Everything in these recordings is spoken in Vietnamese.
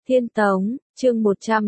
Thiên Tống, chương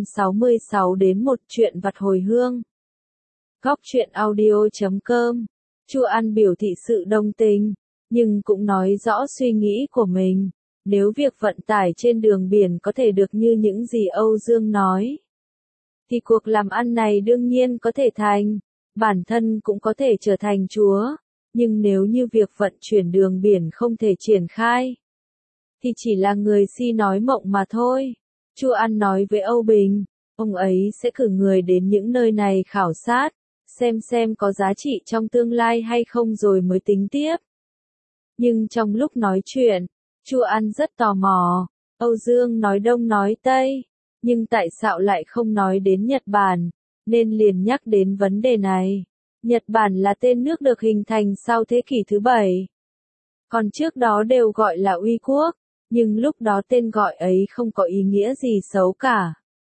166 đến một chuyện vặt hồi hương. Góc truyện audio.com. Chu An biểu thị sự đồng tình, nhưng cũng nói rõ suy nghĩ của mình. Nếu việc vận tải trên đường biển có thể được như những gì Âu Dương nói, thì cuộc làm ăn này đương nhiên có thể thành, bản thân cũng có thể trở thành chúa. Nhưng nếu như việc vận chuyển đường biển không thể triển khai, thì chỉ là người si nói mộng mà thôi. Chu An nói với Âu Bình, ông ấy sẽ cử người đến những nơi này khảo sát, xem có giá trị trong tương lai hay không rồi mới tính tiếp. Nhưng trong lúc nói chuyện, Chu An rất tò mò, Âu Dương nói đông nói tây, nhưng tại sao lại không nói đến Nhật Bản, nên liền nhắc đến vấn đề này. Nhật Bản là tên nước được hình thành sau thế kỷ thứ 7. Còn trước đó đều gọi là Uy Quốc, nhưng lúc đó tên gọi ấy không có ý nghĩa gì xấu cả.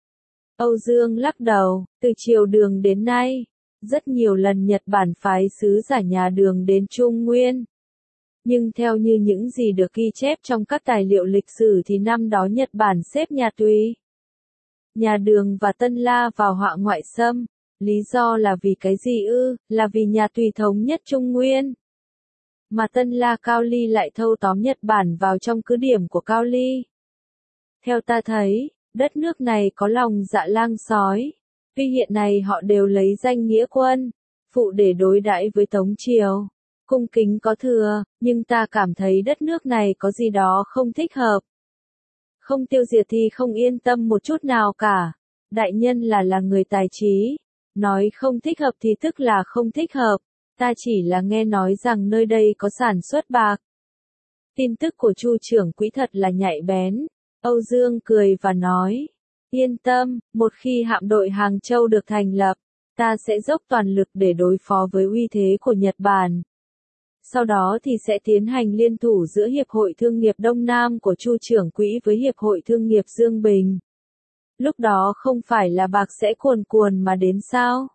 Âu Dương lắc đầu, từ triều Đường đến nay, rất nhiều lần Nhật Bản phái sứ giả nhà Đường đến Trung Nguyên. Nhưng theo như những gì được ghi chép trong các tài liệu lịch sử thì năm đó Nhật Bản xếp nhà Tùy, nhà Đường và Tân La vào họa ngoại xâm. Lý do là vì cái gì ư? Là vì nhà Tùy thống nhất Trung Nguyên, mà Tân La Cao Ly lại thâu tóm Nhật Bản vào trong cứ điểm của Cao Ly. Theo ta thấy, đất nước này có lòng dạ lang sói, vì hiện nay họ đều lấy danh nghĩa quân phụ để đối đãi với Tống Triều, cung kính có thừa, nhưng ta cảm thấy đất nước này có gì đó không thích hợp. Không tiêu diệt thì không yên tâm một chút nào cả. Đại nhân là người tài trí, nói không thích hợp thì tức là không thích hợp. Ta chỉ là nghe nói rằng nơi đây có sản xuất bạc. Tin tức của Chu trưởng quỹ thật là nhạy bén. Âu Dương cười và nói, yên tâm, một khi hạm đội Hàng Châu được thành lập, ta sẽ dốc toàn lực để đối phó với uy thế của Nhật Bản. Sau đó thì sẽ tiến hành liên thủ giữa Hiệp hội Thương nghiệp Đông Nam của Chu trưởng quỹ với Hiệp hội Thương nghiệp Dương Bình. Lúc đó không phải là bạc sẽ cuồn cuồn mà đến sao?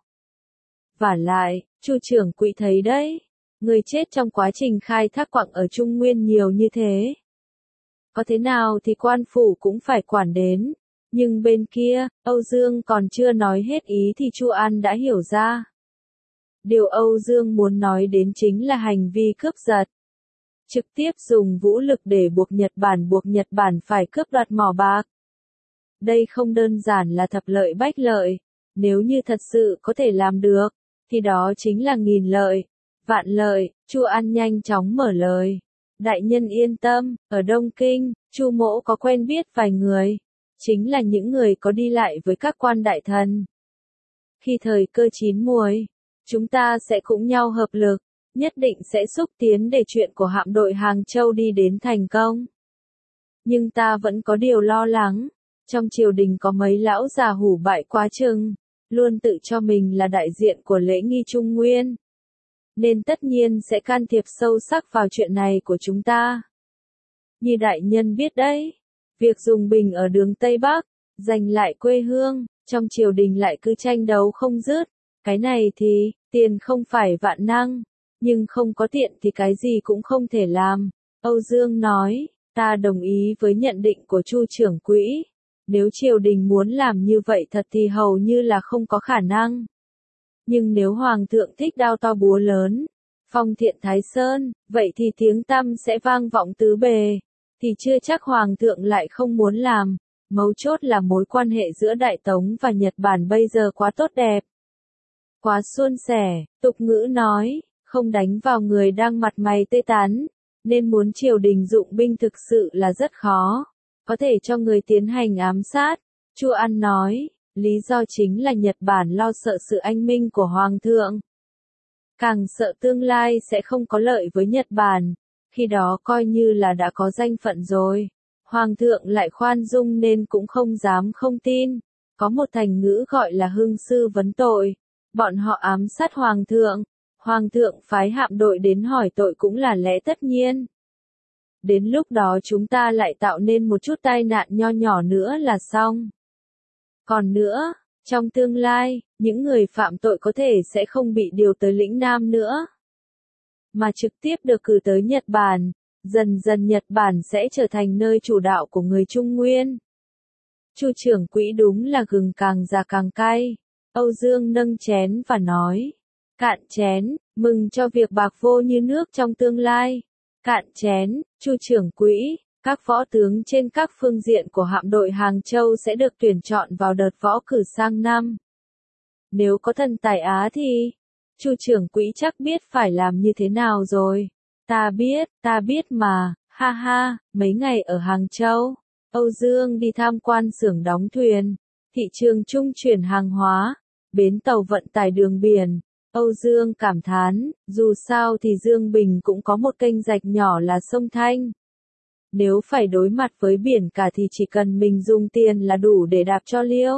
Vả lại, Chu trưởng quỹ thấy đấy, người chết trong quá trình khai thác quặng ở Trung Nguyên nhiều như thế. Có thế nào thì quan phủ cũng phải quản đến. Nhưng bên kia, Âu Dương còn chưa nói hết ý thì Chu An đã hiểu ra. Điều Âu Dương muốn nói đến chính là hành vi cướp giật. Trực tiếp dùng vũ lực để buộc Nhật Bản phải cướp đoạt mỏ bạc. Đây không đơn giản là thập lợi bách lợi, nếu như thật sự có thể làm được, thì đó chính là nghìn lợi, vạn lợi. Chu An nhanh chóng mở lời. Đại nhân yên tâm, ở Đông Kinh, Chu mỗ có quen biết vài người, chính là những người có đi lại với các quan đại thần. Khi thời cơ chín muồi, chúng ta sẽ cùng nhau hợp lực, nhất định sẽ xúc tiến để chuyện của hạm đội Hàng Châu đi đến thành công. Nhưng ta vẫn có điều lo lắng, trong triều đình có mấy lão già hủ bại quá chừng, luôn tự cho mình là đại diện của lễ nghi Trung Nguyên, nên tất nhiên sẽ can thiệp sâu sắc vào chuyện này của chúng ta. Như đại nhân biết đấy, việc dùng bình ở đường Tây Bắc, giành lại quê hương, trong triều đình lại cứ tranh đấu không dứt. Cái này thì, tiền không phải vạn năng, nhưng không có tiện thì cái gì cũng không thể làm. Âu Dương nói, ta đồng ý với nhận định của Chu trưởng quỹ. Nếu triều đình muốn làm như vậy thật thì hầu như là không có khả năng. Nhưng nếu Hoàng thượng thích đao to búa lớn, phong thiện Thái Sơn, vậy thì tiếng tăm sẽ vang vọng tứ bề. Thì chưa chắc Hoàng thượng lại không muốn làm. Mấu chốt là mối quan hệ giữa Đại Tống và Nhật Bản bây giờ quá tốt đẹp, quá suôn sẻ. Tục ngữ nói, không đánh vào người đang mặt mày tươi tắn, nên muốn triều đình dụng binh thực sự là rất khó. Có thể cho người tiến hành ám sát. Chu An nói, lý do chính là Nhật Bản lo sợ sự anh minh của Hoàng thượng. Càng sợ tương lai sẽ không có lợi với Nhật Bản, khi đó coi như là đã có danh phận rồi. Hoàng thượng lại khoan dung nên cũng không dám không tin. Có một thành ngữ gọi là hưng sư vấn tội. Bọn họ ám sát Hoàng thượng phái hạm đội đến hỏi tội cũng là lẽ tất nhiên. Đến lúc đó chúng ta lại tạo nên một chút tai nạn nho nhỏ nữa là xong. Còn nữa, trong tương lai, những người phạm tội có thể sẽ không bị điều tới lĩnh Nam nữa, mà trực tiếp được cử tới Nhật Bản. Dần dần Nhật Bản sẽ trở thành nơi chủ đạo của người Trung Nguyên. Chu trưởng quỹ đúng là gừng càng già càng cay. Âu Dương nâng chén và nói. Cạn chén, mừng cho việc bạc vô như nước trong tương lai. Cạn chén, Chu trưởng quỹ, các võ tướng trên các phương diện của hạm đội Hàng Châu sẽ được tuyển chọn vào đợt võ cử sang năm. Nếu có thần tài Á thì, Chu trưởng quỹ chắc biết phải làm như thế nào rồi. Ta biết mà, ha ha, mấy ngày ở Hàng Châu, Âu Dương đi tham quan xưởng đóng thuyền, thị trường trung chuyển hàng hóa, bến tàu vận tải đường biển. Âu Dương cảm thán, dù sao thì Dương Bình cũng có một kênh rạch nhỏ là sông Thanh. Nếu phải đối mặt với biển cả thì chỉ cần mình dùng tiền là đủ để đạp cho liêu.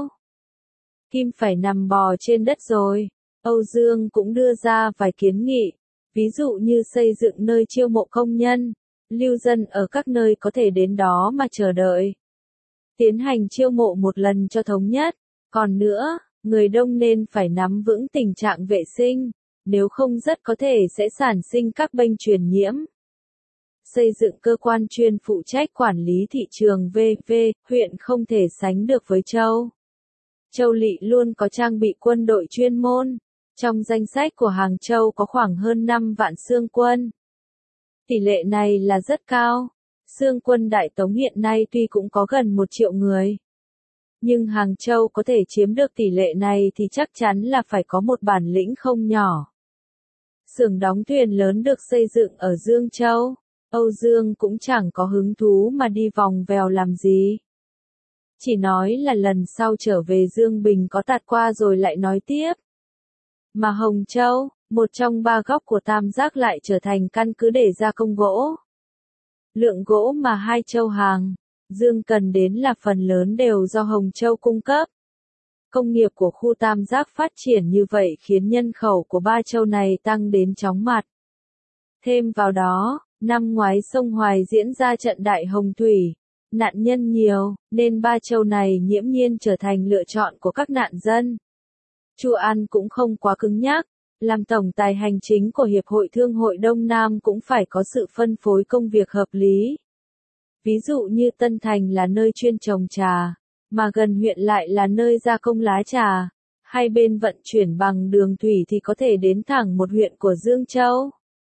Kim phải nằm bò trên đất rồi. Âu Dương cũng đưa ra vài kiến nghị, ví dụ như xây dựng nơi chiêu mộ công nhân, lưu dân ở các nơi có thể đến đó mà chờ đợi. Tiến hành chiêu mộ một lần cho thống nhất. Còn nữa, người đông nên phải nắm vững tình trạng vệ sinh, nếu không rất có thể sẽ sản sinh các bệnh truyền nhiễm. Xây dựng cơ quan chuyên phụ trách quản lý thị trường VV, huyện không thể sánh được với Châu. Châu Lỵ luôn có trang bị quân đội chuyên môn. Trong danh sách của Hàng Châu có khoảng hơn 5 vạn xương quân. Tỷ lệ này là rất cao. Xương quân Đại Tống hiện nay tuy cũng có gần 1 triệu người. Nhưng Hàng Châu có thể chiếm được tỷ lệ này thì chắc chắn là phải có một bản lĩnh không nhỏ. Xưởng đóng thuyền lớn được xây dựng ở Dương Châu. Âu Dương cũng chẳng có hứng thú mà đi vòng vèo làm gì. Chỉ nói là lần sau trở về Dương Bình có tạt qua rồi lại nói tiếp. Mà Hồng Châu, một trong 3 góc của tam giác lại trở thành căn cứ để gia công gỗ. Lượng gỗ mà 2 châu Hàng, Dương cần đến là phần lớn đều do Hồng Châu cung cấp. Công nghiệp của khu tam giác phát triển như vậy khiến nhân khẩu của 3 châu này tăng đến chóng mặt. Thêm vào đó, năm ngoái sông Hoài diễn ra trận đại hồng thủy, nạn nhân nhiều, nên 3 châu này nghiễm nhiên trở thành lựa chọn của các nạn dân. Chu An cũng không quá cứng nhắc, làm tổng tài hành chính của Hiệp hội Thương hội Đông Nam cũng phải có sự phân phối công việc hợp lý. Ví dụ như Tân Thành là nơi chuyên trồng trà, mà gần huyện lại là nơi gia công lá trà. Hai bên vận chuyển bằng đường thủy thì có thể đến thẳng một huyện của Dương Châu.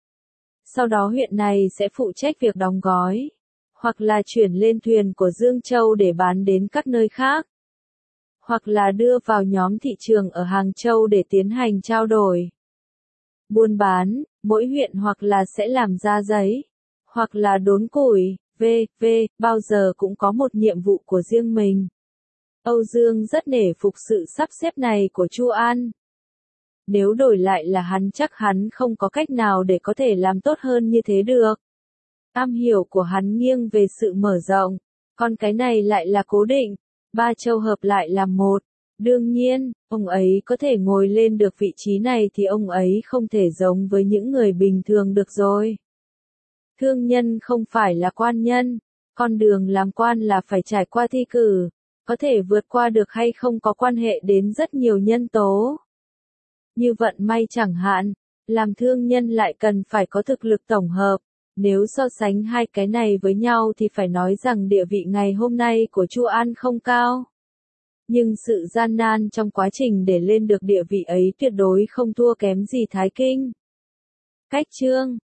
Sau đó huyện này sẽ phụ trách việc đóng gói, hoặc là chuyển lên thuyền của Dương Châu để bán đến các nơi khác, hoặc là đưa vào nhóm thị trường ở Hàng Châu để tiến hành trao đổi. Buôn bán, mỗi huyện hoặc là sẽ làm ra giấy, hoặc là đốn củi, v.v. bao giờ cũng có một nhiệm vụ của riêng mình. Âu Dương rất nể phục sự sắp xếp này của Chu An. Nếu đổi lại là hắn chắc hắn không có cách nào để có thể làm tốt hơn như thế được. Am hiểu của hắn nghiêng về sự mở rộng, còn cái này lại là cố định, 3 châu hợp lại làm một. Đương nhiên, ông ấy có thể ngồi lên được vị trí này thì ông ấy không thể giống với những người bình thường được rồi. Thương nhân không phải là quan nhân, con đường làm quan là phải trải qua thi cử, có thể vượt qua được hay không có quan hệ đến rất nhiều nhân tố. Như vận may chẳng hạn, làm thương nhân lại cần phải có thực lực tổng hợp. Nếu so sánh hai cái này với nhau thì phải nói rằng địa vị ngày hôm nay của Chu An không cao. Nhưng sự gian nan trong quá trình để lên được địa vị ấy tuyệt đối không thua kém gì Thái Kinh. Cách chương